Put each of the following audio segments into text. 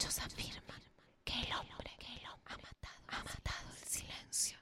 Muchos afirman que el hombre ha matado el silencio.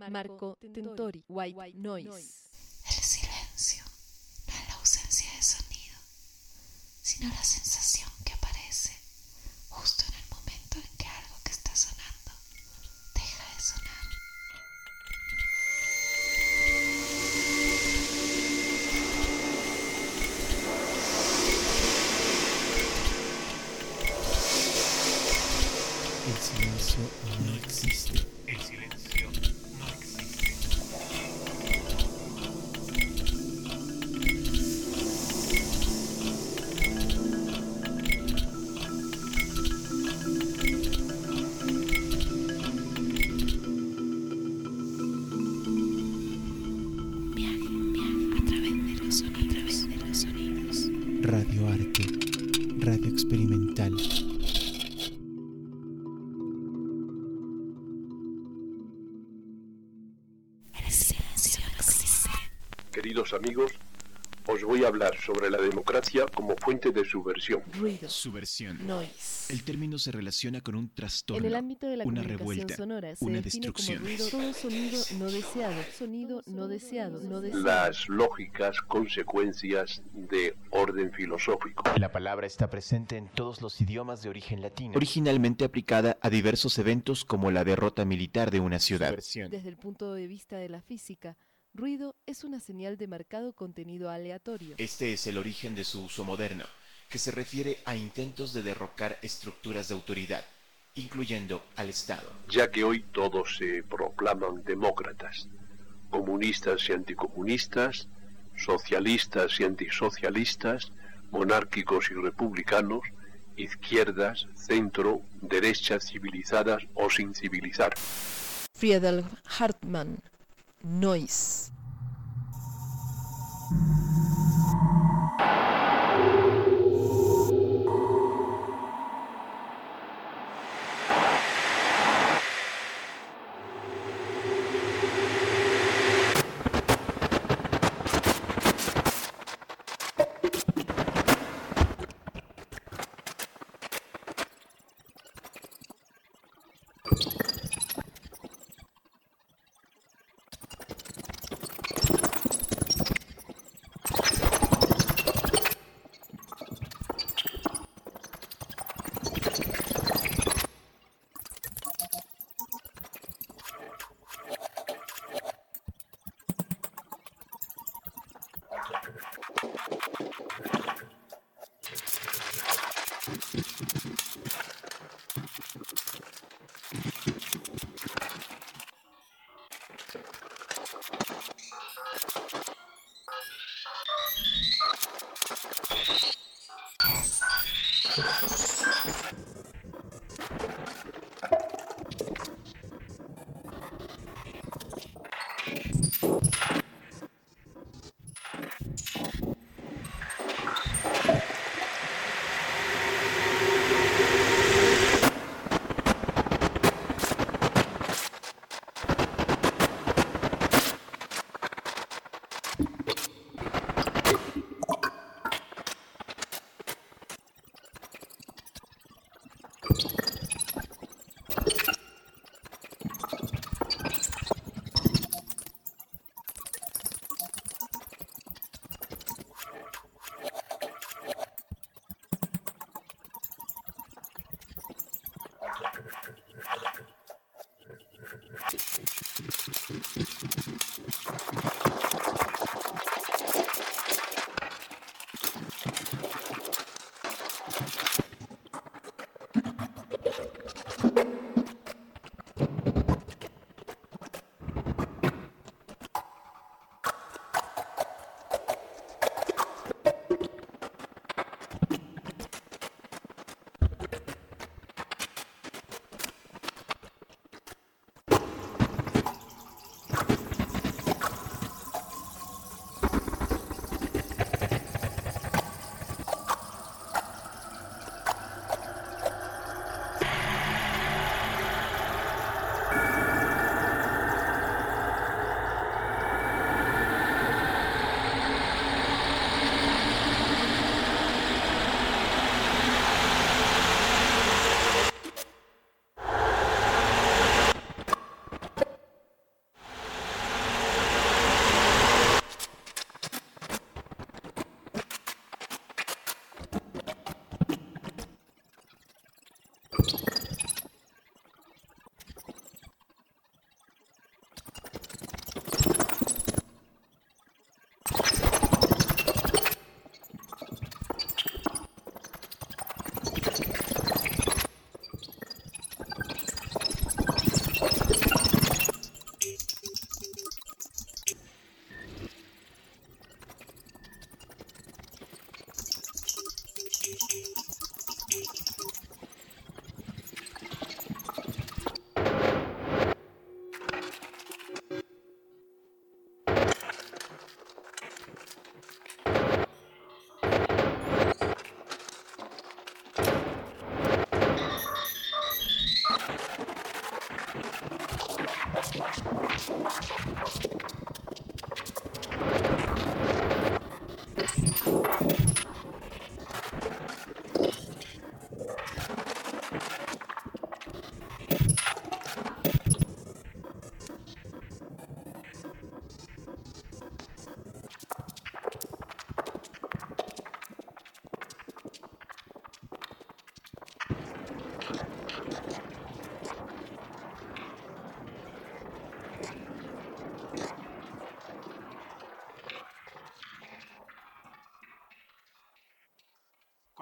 Marco Tentori, White Noise. El silencio, no es la ausencia de sonido, sino la sensación que aparece justo en el momento en que algo que está sonando deja de sonar. El silencio no existe. El silencio no existe. Viaje a través de los sonidos. Radioarte, radio experimental. El silencio no existe. Queridos amigos, os voy a hablar sobre la democracia como fuente de subversión. Ruido, Subversión. noise. El término se relaciona con un trastorno, En el ámbito de la una comunicación revuelta, sonora se una define destrucción. como ruido todo sonido no deseado, sonido no deseado, no deseado. Las lógicas consecuencias de orden filosófico. La palabra está presente en todos los idiomas de origen latino. Originalmente aplicada a diversos eventos como la derrota militar de una ciudad. Subversión. Desde el punto de vista de la física, ruido es una señal de marcado contenido aleatorio. Este es el origen de su uso moderno, que se refiere a intentos de derrocar estructuras de autoridad, incluyendo al Estado. Ya que hoy todos se proclaman demócratas, comunistas y anticomunistas, socialistas y antisocialistas, monárquicos y republicanos, izquierdas, centro, derechas civilizadas o sin civilizar. Friedel Hartmann, Noise.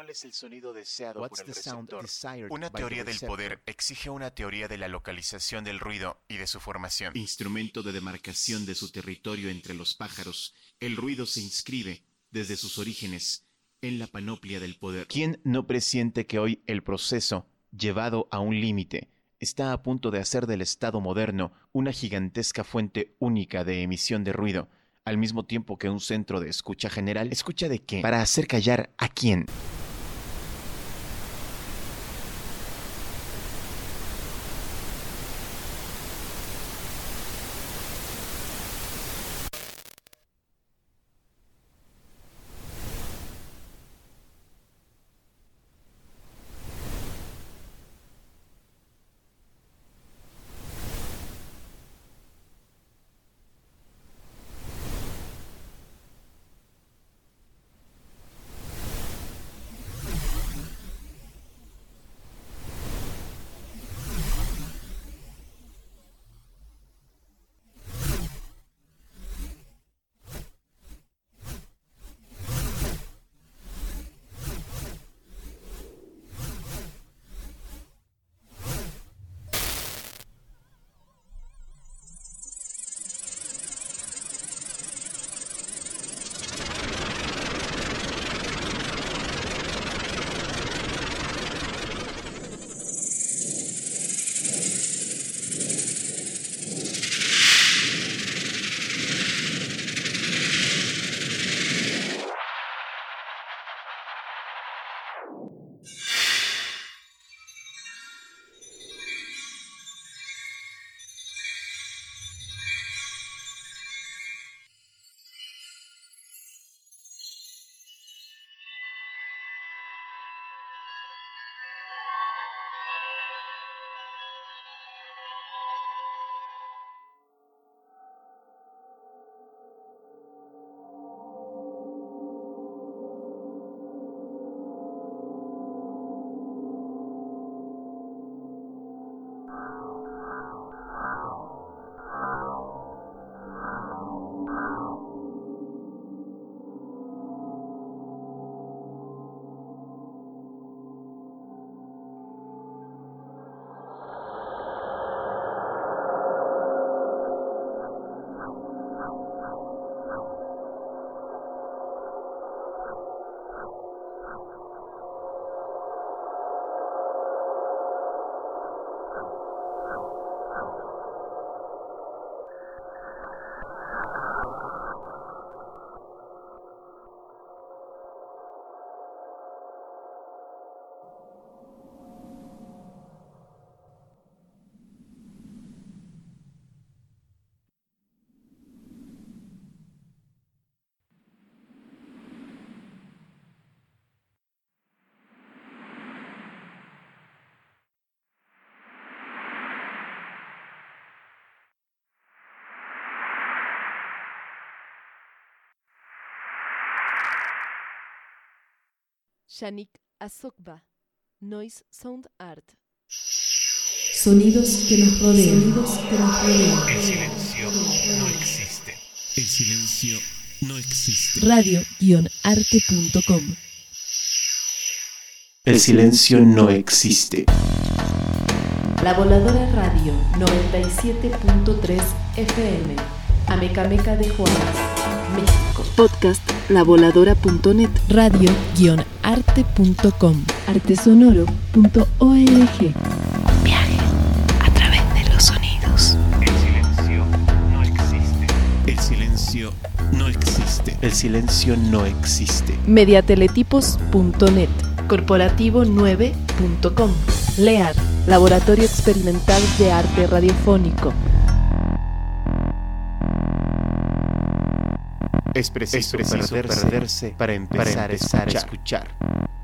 ¿Cuál es el sonido deseado What's por el the sound receptor? desired Una by the teoría del receptor? poder exige una teoría de la localización del ruido y de su formación. Instrumento de demarcación de su territorio entre los pájaros, el ruido se inscribe, desde sus orígenes, en la panoplia del poder. ¿Quién no presiente que hoy el proceso, llevado a un límite, está a punto de hacer del Estado moderno una gigantesca fuente única de emisión de ruido, al mismo tiempo que un centro de escucha general? ¿Escucha de qué? ¿Para hacer callar a quién? Yannick Azokba, Noise Sound Art. Sonidos que nos rodean. Sonidos que nos rodean. El silencio no existe. El silencio no existe. Radio-arte.com. El silencio no existe. La Voladora Radio 97.3 FM. Amecameca de Juárez, México. Podcast lavoladora.net. Radio-arte.com. Artesonoro.org. Viaje a través de los sonidos. El silencio no existe. El silencio no existe. El silencio no existe. Mediateletipos.net. Corporativo9.com. LEAR, Laboratorio Experimental de Arte Radiofónico. Es preciso perderse para empezar a escuchar.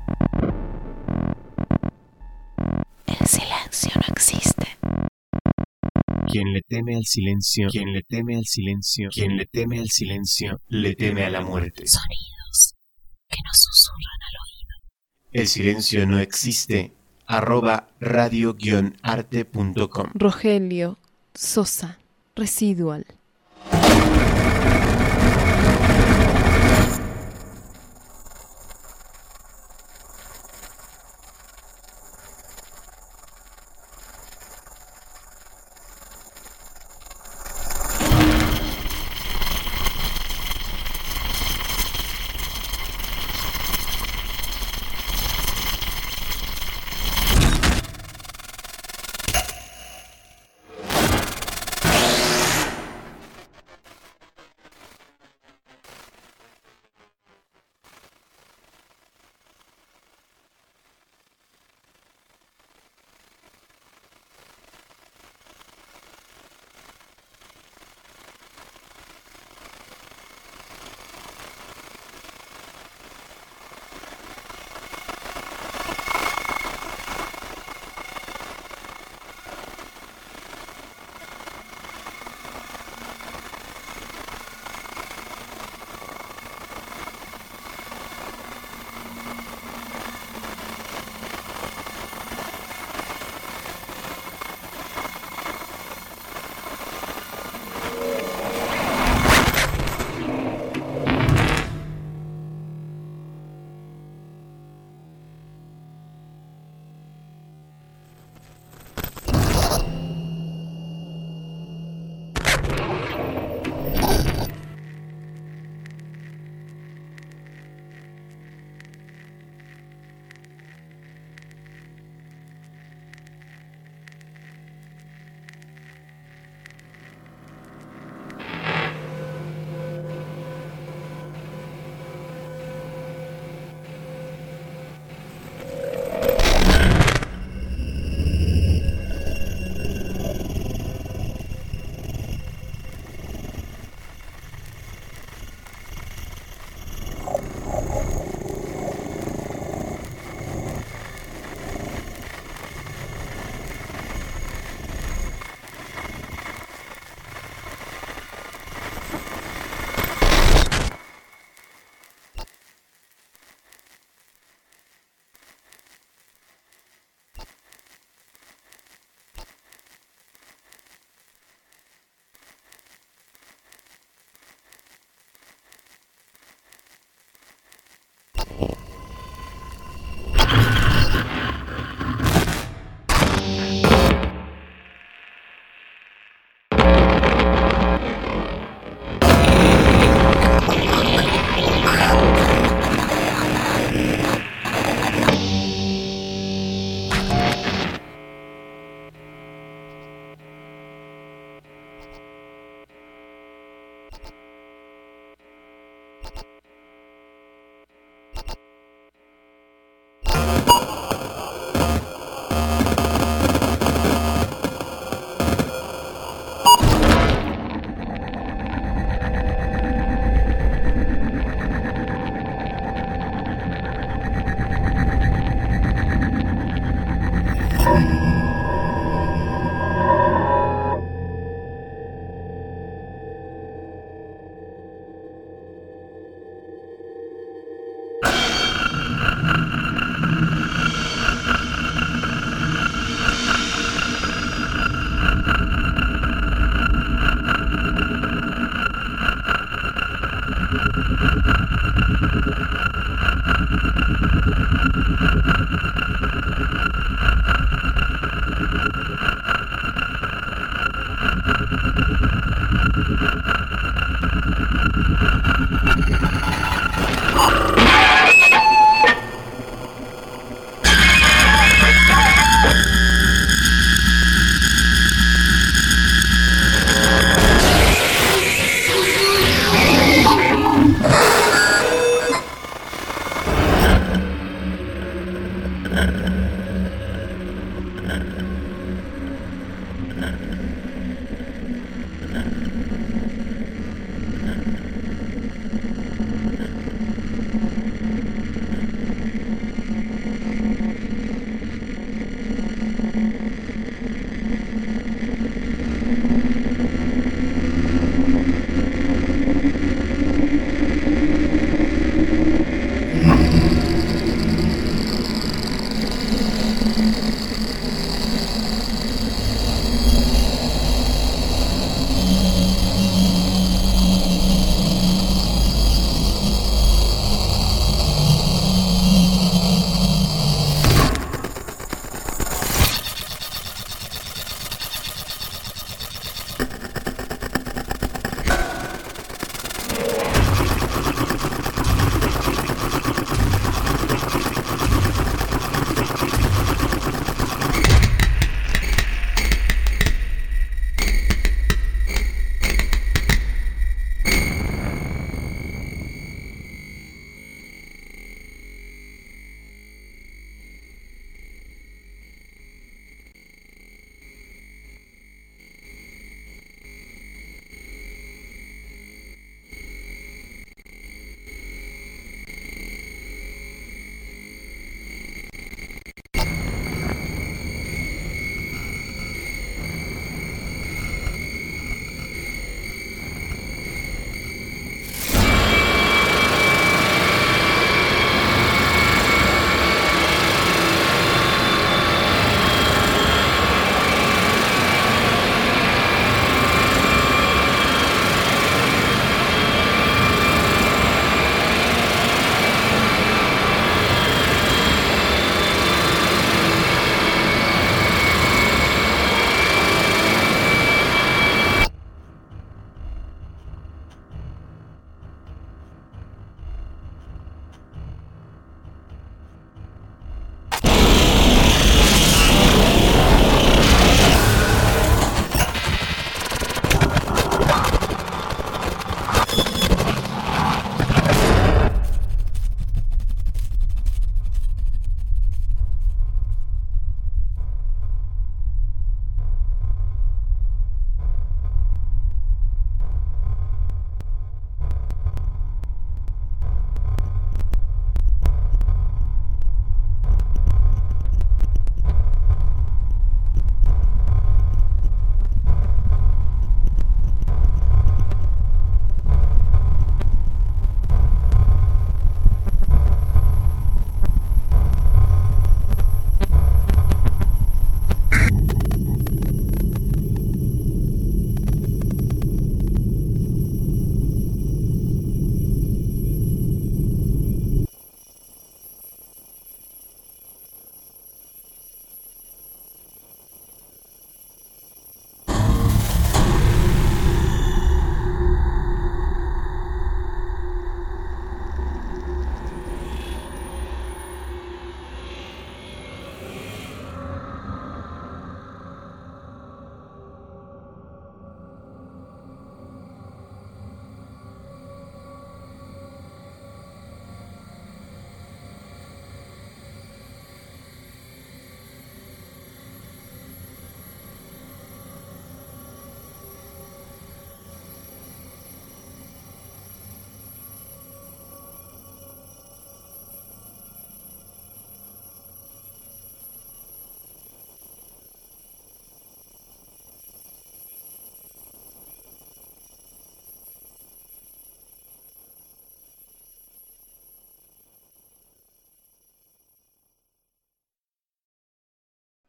El silencio no existe. Quien le teme al silencio, quien le teme al silencio, quien le teme al silencio, le teme a la muerte. Sonidos que nos susurran al oído. El silencio no existe. @radio-arte.com. Rogelio Sosa, Residual.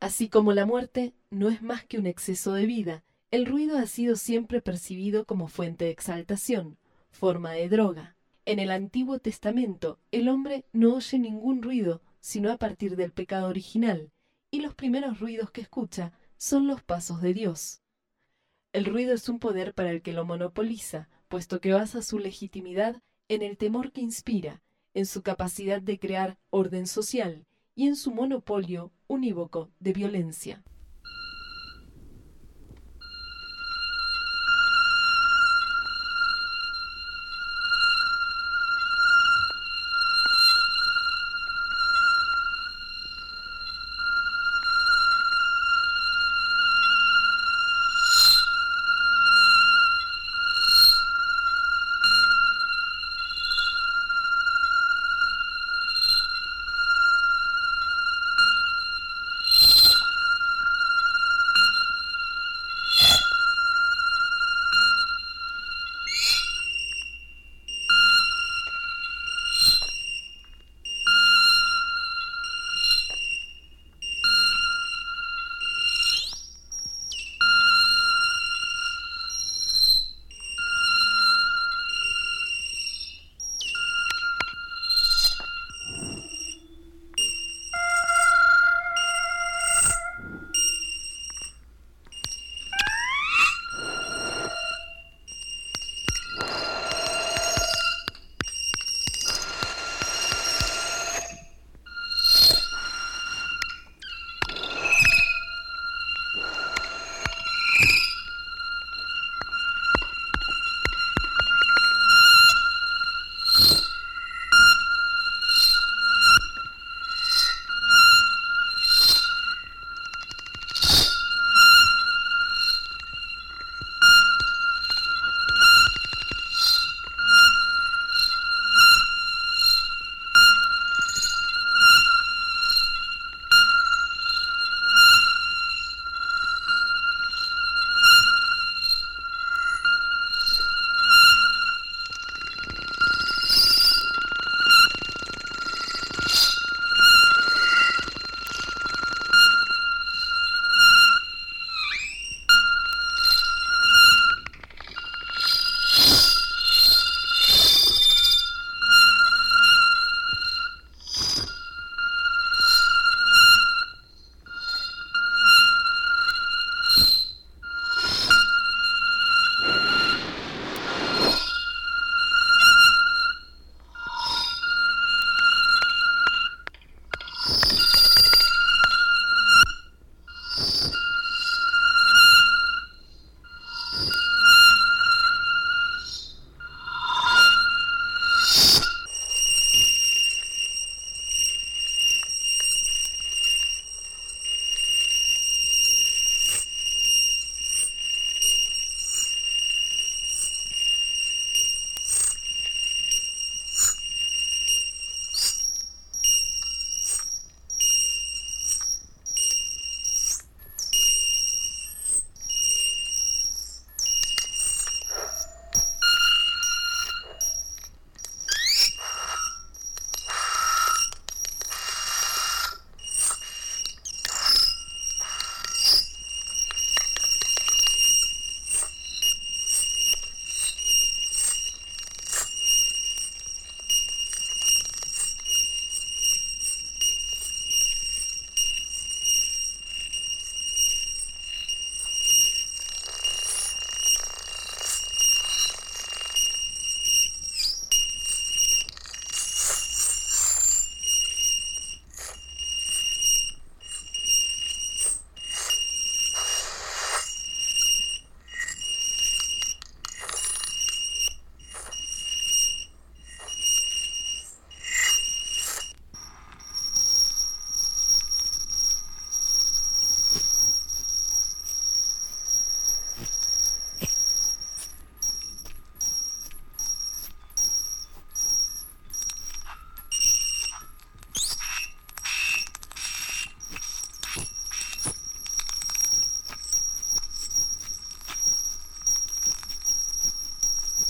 Así como la muerte no es más que un exceso de vida, el ruido ha sido siempre percibido como fuente de exaltación, forma de droga. En el Antiguo Testamento, el hombre no oye ningún ruido, sino a partir del pecado original, y los primeros ruidos que escucha son los pasos de Dios. El ruido es un poder para el que lo monopoliza, puesto que basa su legitimidad en el temor que inspira, en su capacidad de crear orden social y en su monopolio unívoco de violencia.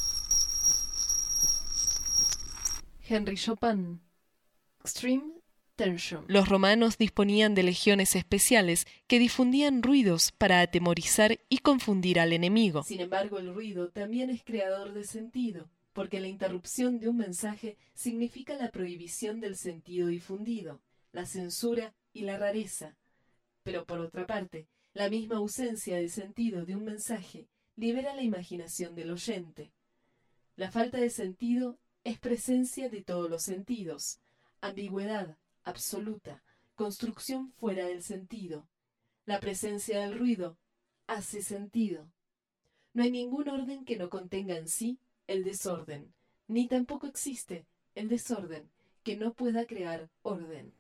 Henry Chopin. Extreme tertium. Los romanos disponían de legiones especiales que difundían ruidos para atemorizar y confundir al enemigo. Sin embargo, el ruido también es creador de sentido, porque la interrupción de un mensaje significa la prohibición del sentido difundido, la censura y la rareza. Pero por otra parte, la misma ausencia de sentido de un mensaje libera la imaginación del oyente. La falta de sentido es presencia de todos los sentidos, ambigüedad absoluta, construcción fuera del sentido. La presencia del ruido hace sentido. No hay ningún orden que no contenga en sí el desorden, ni tampoco existe el desorden que no pueda crear orden.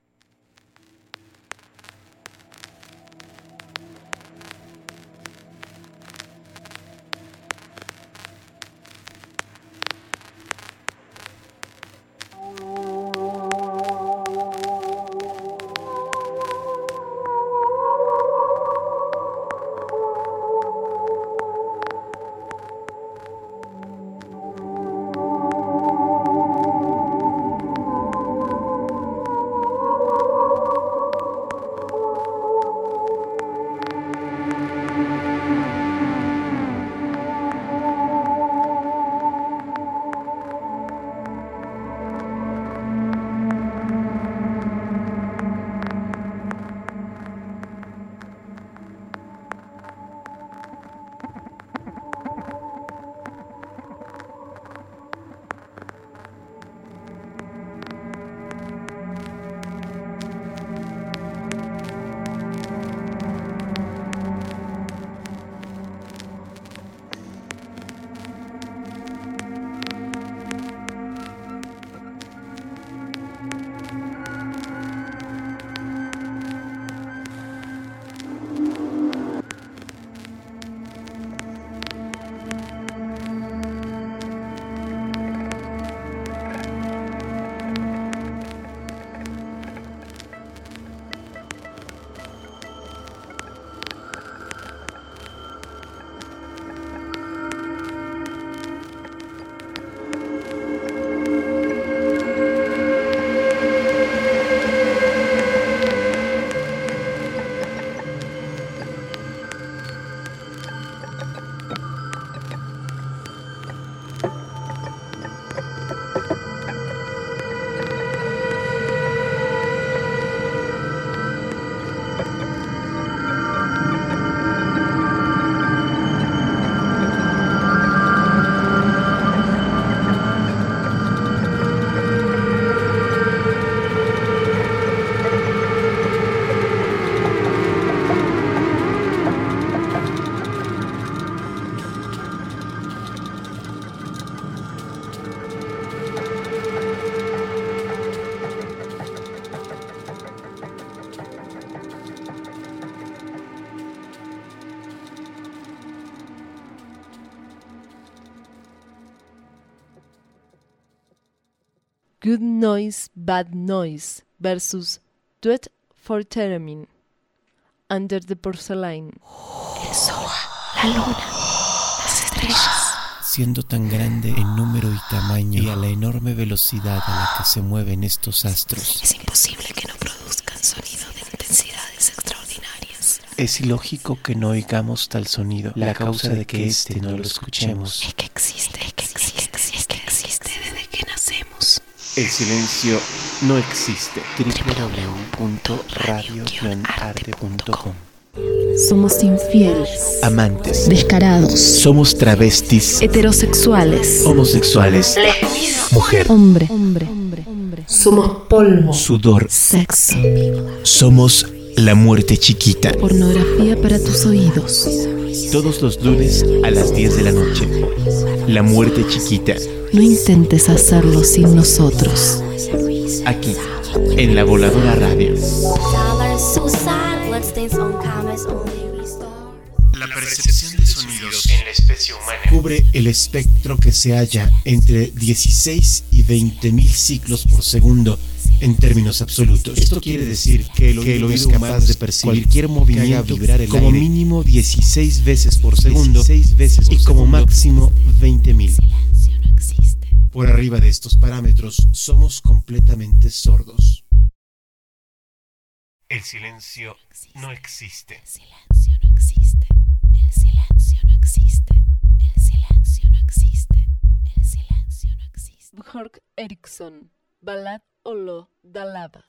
Good Noise, Bad Noise versus Duet for Theremin, Under the Porcelain. El sol, la luna, las estrellas. Siendo tan grande en número y tamaño y a la enorme velocidad a la que se mueven estos astros, Es imposible que no produzcan sonido de intensidades extraordinarias. Es ilógico que no oigamos tal sonido. La causa de que éste no lo escuchemos Es que existe desde que nacemos. El silencio no existe. www.radio-arte.com. Somos infieles, amantes, descarados, somos travestis, heterosexuales, homosexuales, mujer, hombre. Somos polvo, sudor, sexo, somos la muerte chiquita. pornografía para tus oídos. Todos los lunes a las 10 de la noche. La muerte chiquita, No intentes hacerlo sin nosotros. Aquí, en la Voladora Radio. La percepción de sonidos En la especie humana. cubre el espectro que se halla entre 16 y 20.000 ciclos por segundo en términos absolutos. Esto quiere decir que el oído es capaz de percibir cualquier movimiento como mínimo 16 veces por segundo y como máximo 20.000. Por arriba de estos parámetros somos completamente sordos. El silencio no existe. El silencio no existe. El silencio no existe. El silencio no existe. El silencio no existe. Björk Eriksson, Ballad Olo Dalaba.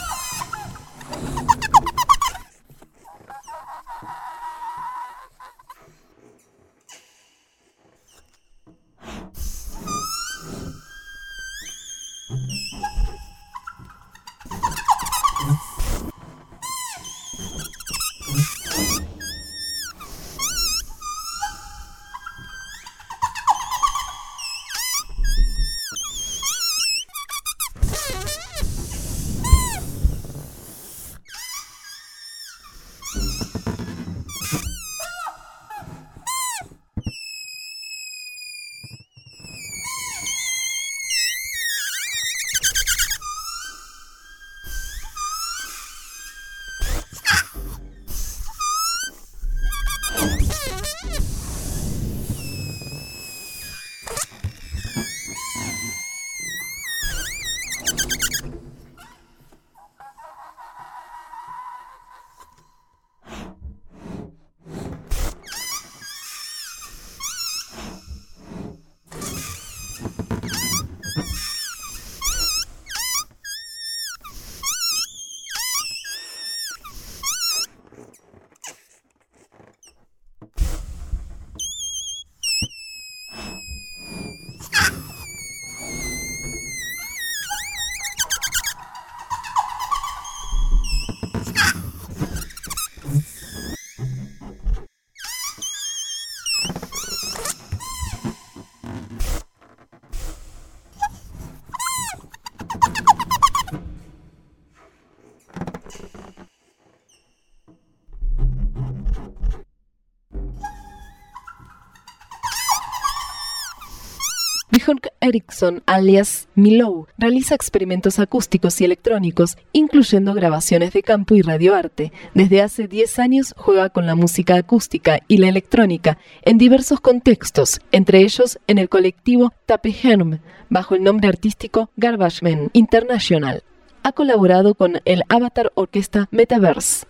Björk Eriksson, alias Milou, realiza experimentos acústicos y electrónicos, incluyendo grabaciones de campo y radioarte. Desde hace 10 años juega con la música acústica y la electrónica en diversos contextos, entre ellos en el colectivo Tapeherm, bajo el nombre artístico Garbage Men International. Ha colaborado con el Avatar Orquesta Metaverse.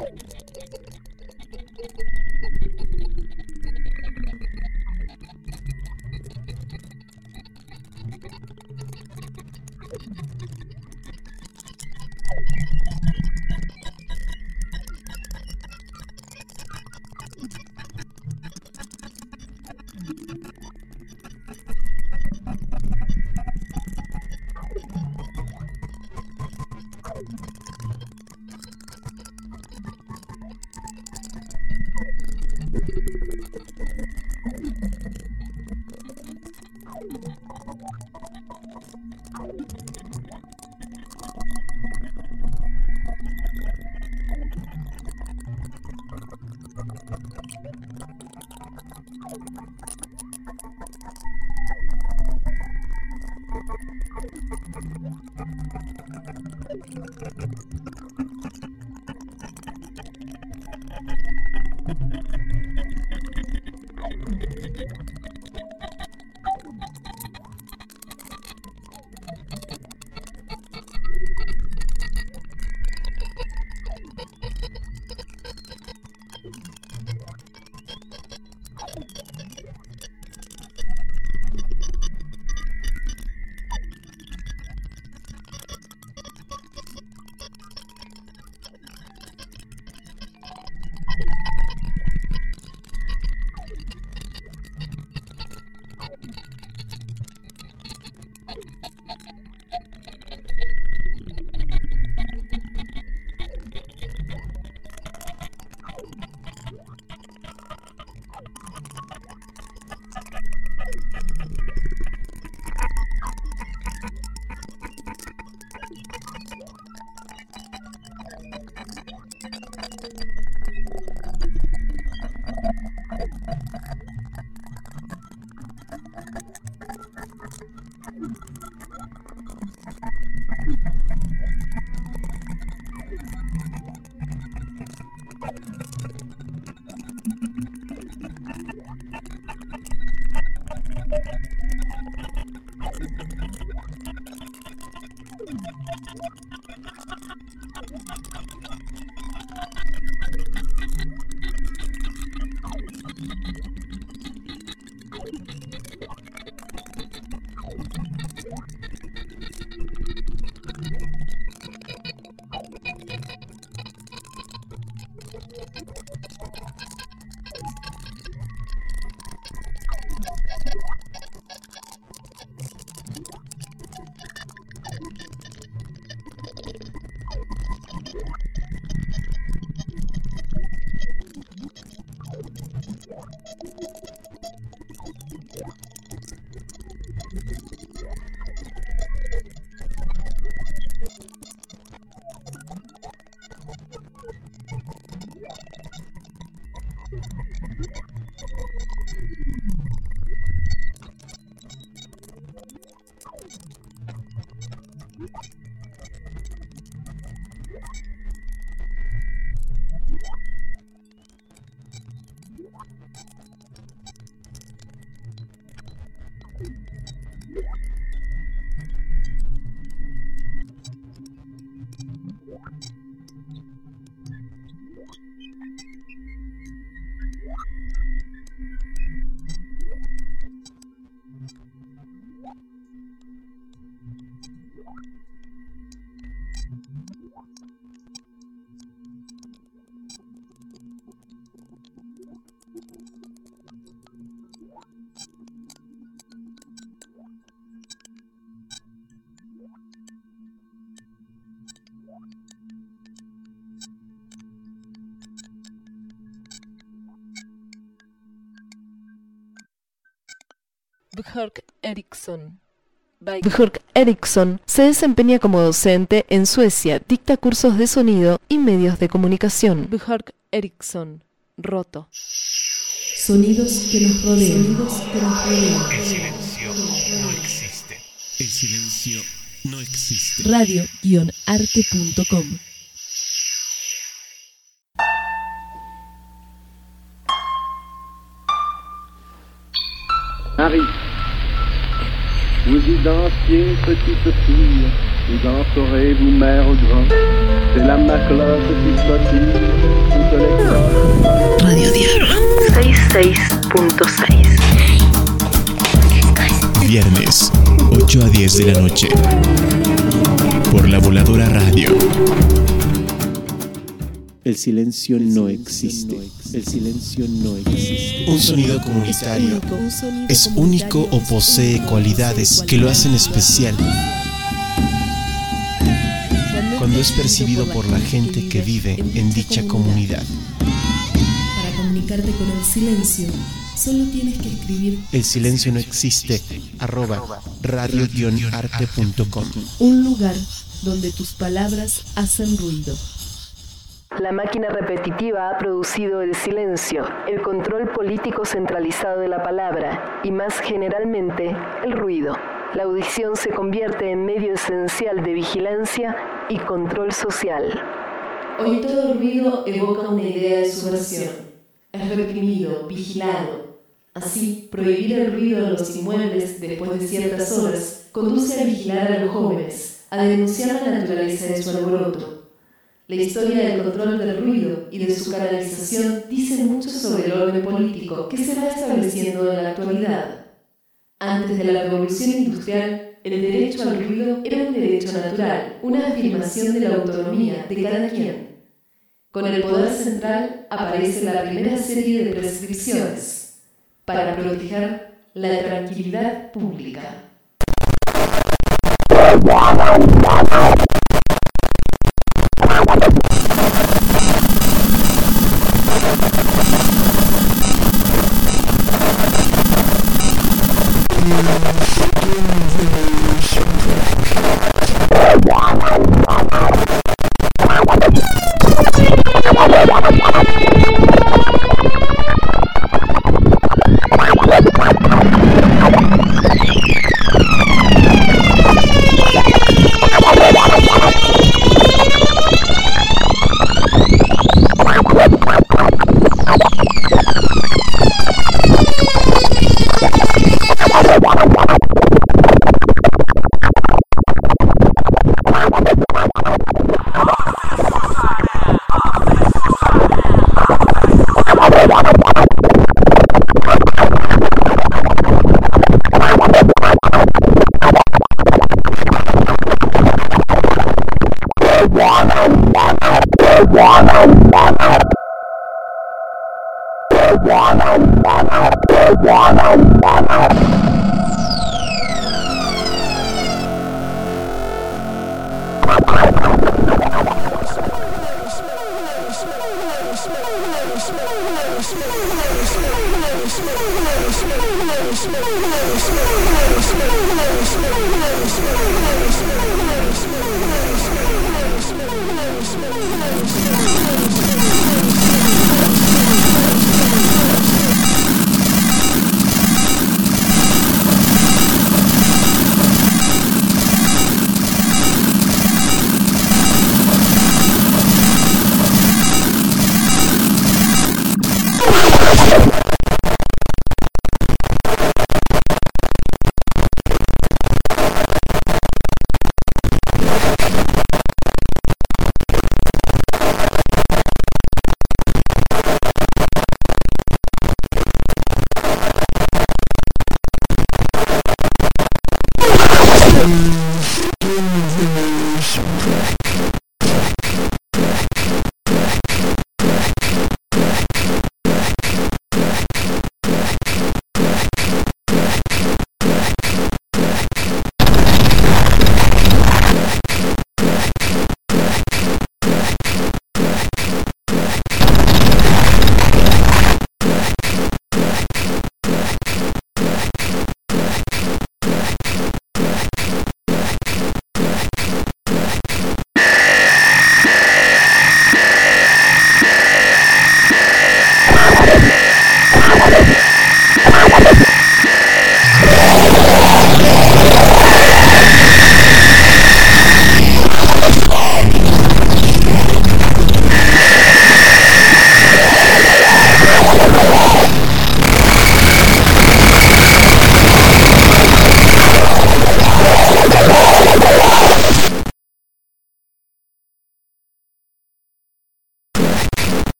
Björk Eriksson. Björk Eriksson se desempeña como docente en Suecia, dicta cursos de sonido y medios de comunicación. Björk Eriksson, roto. Sonidos que nos rodean. El silencio no existe. El silencio no existe. Radio-arte.com. Paris, vous y dansiez, petite fille, Vous en saurez, vous mère au grand, c'est la maclotte qui sautille, toute l'école. Radio Diablo 66.6. Viernes, 8 a 10 de la noche. Por la Voladora Radio. El silencio no existe. El silencio no existe. Un sonido comunitario. Es único o posee cualidades que lo hacen especial. Cuando es percibido por la gente que vive en dicha comunidad. Para comunicarte con el silencio, solo tienes que escribir El silencio no existe. @radio-arte.com. un lugar donde tus palabras hacen ruido. La máquina repetitiva ha producido el silencio, el control político centralizado de la palabra y, más generalmente, el ruido. La audición se convierte en medio esencial de vigilancia y control social. Hoy todo ruido evoca una idea de subversión. Es reprimido, vigilado. Así, prohibir el ruido en los inmuebles después de ciertas horas conduce a vigilar a los jóvenes, a denunciar la naturaleza de su alboroto. La historia del control del ruido y de su canalización dice mucho sobre el orden político que se va estableciendo en la actualidad. Antes de la revolución industrial, el derecho al ruido era un derecho natural, una afirmación de la autonomía de cada quien. Con el poder central aparece la primera serie de prescripciones para proteger la tranquilidad pública.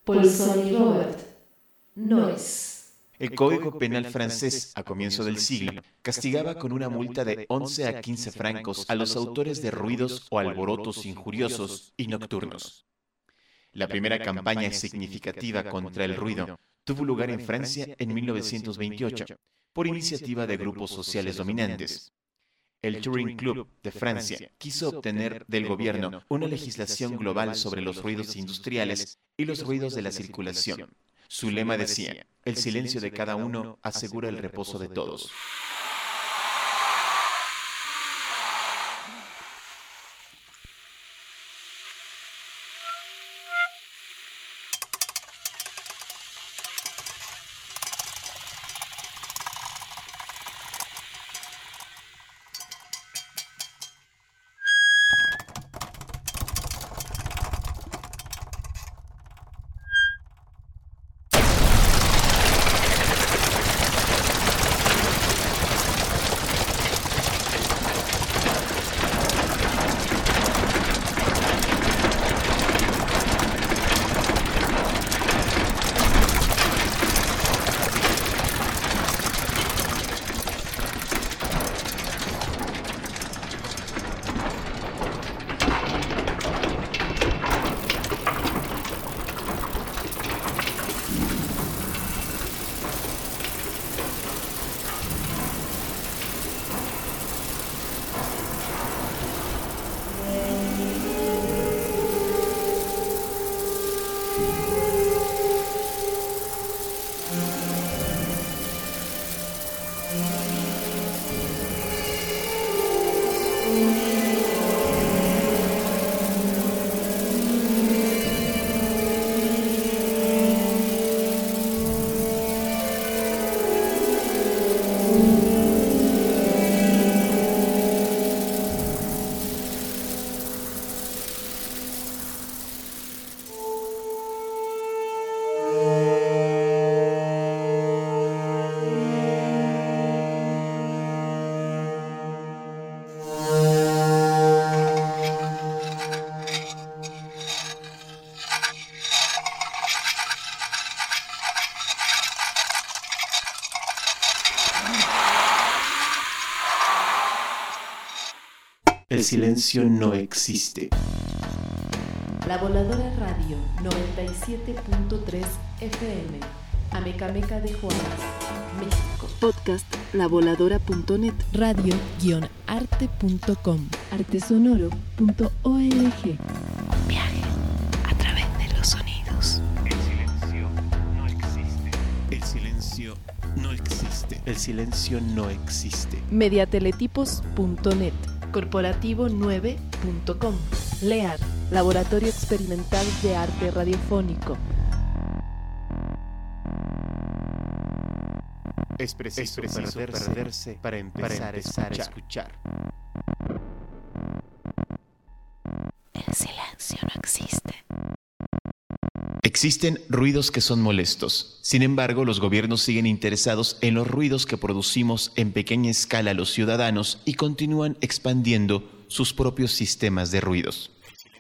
Paulson y Robert. Noise. El Código Penal francés, a comienzo del siglo, castigaba con una multa de 11 a 15 francos a los autores de ruidos o alborotos injuriosos y nocturnos. La primera campaña significativa contra el ruido tuvo lugar en Francia en 1928, por iniciativa de grupos sociales dominantes. El Touring Club de Francia quiso obtener del gobierno una legislación global sobre los ruidos industriales y los ruidos de la circulación. Su lema decía: el silencio de cada uno asegura el reposo de todos. El silencio no existe. La Voladora Radio 97.3 FM. Amecameca de Juárez, México. Podcast lavoladora.net. Radio-arte.com. Artesonoro.org. Un viaje a través de los sonidos. El silencio no existe. El silencio no existe. El silencio no existe. Mediateletipos.net. Corporativo9.com. LEAR, Laboratorio Experimental de Arte Radiofónico. Es preciso perderse para empezar a escuchar. El silencio no existe. Existen ruidos que son molestos. Sin embargo, los gobiernos siguen interesados en los ruidos que producimos en pequeña escala los ciudadanos y continúan expandiendo sus propios sistemas de ruidos.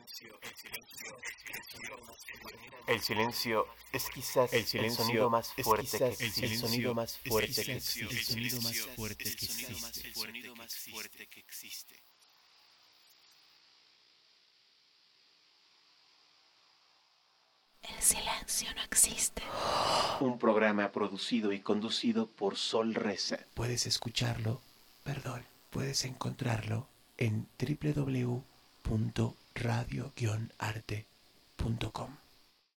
El silencio es quizás el sonido más fuerte que existe. El sonido más fuerte que existe. El sonido más fuerte que existe. El silencio no existe. Un programa producido y conducido por Sol Reza. Puedes encontrarlo en www.radio-arte.com.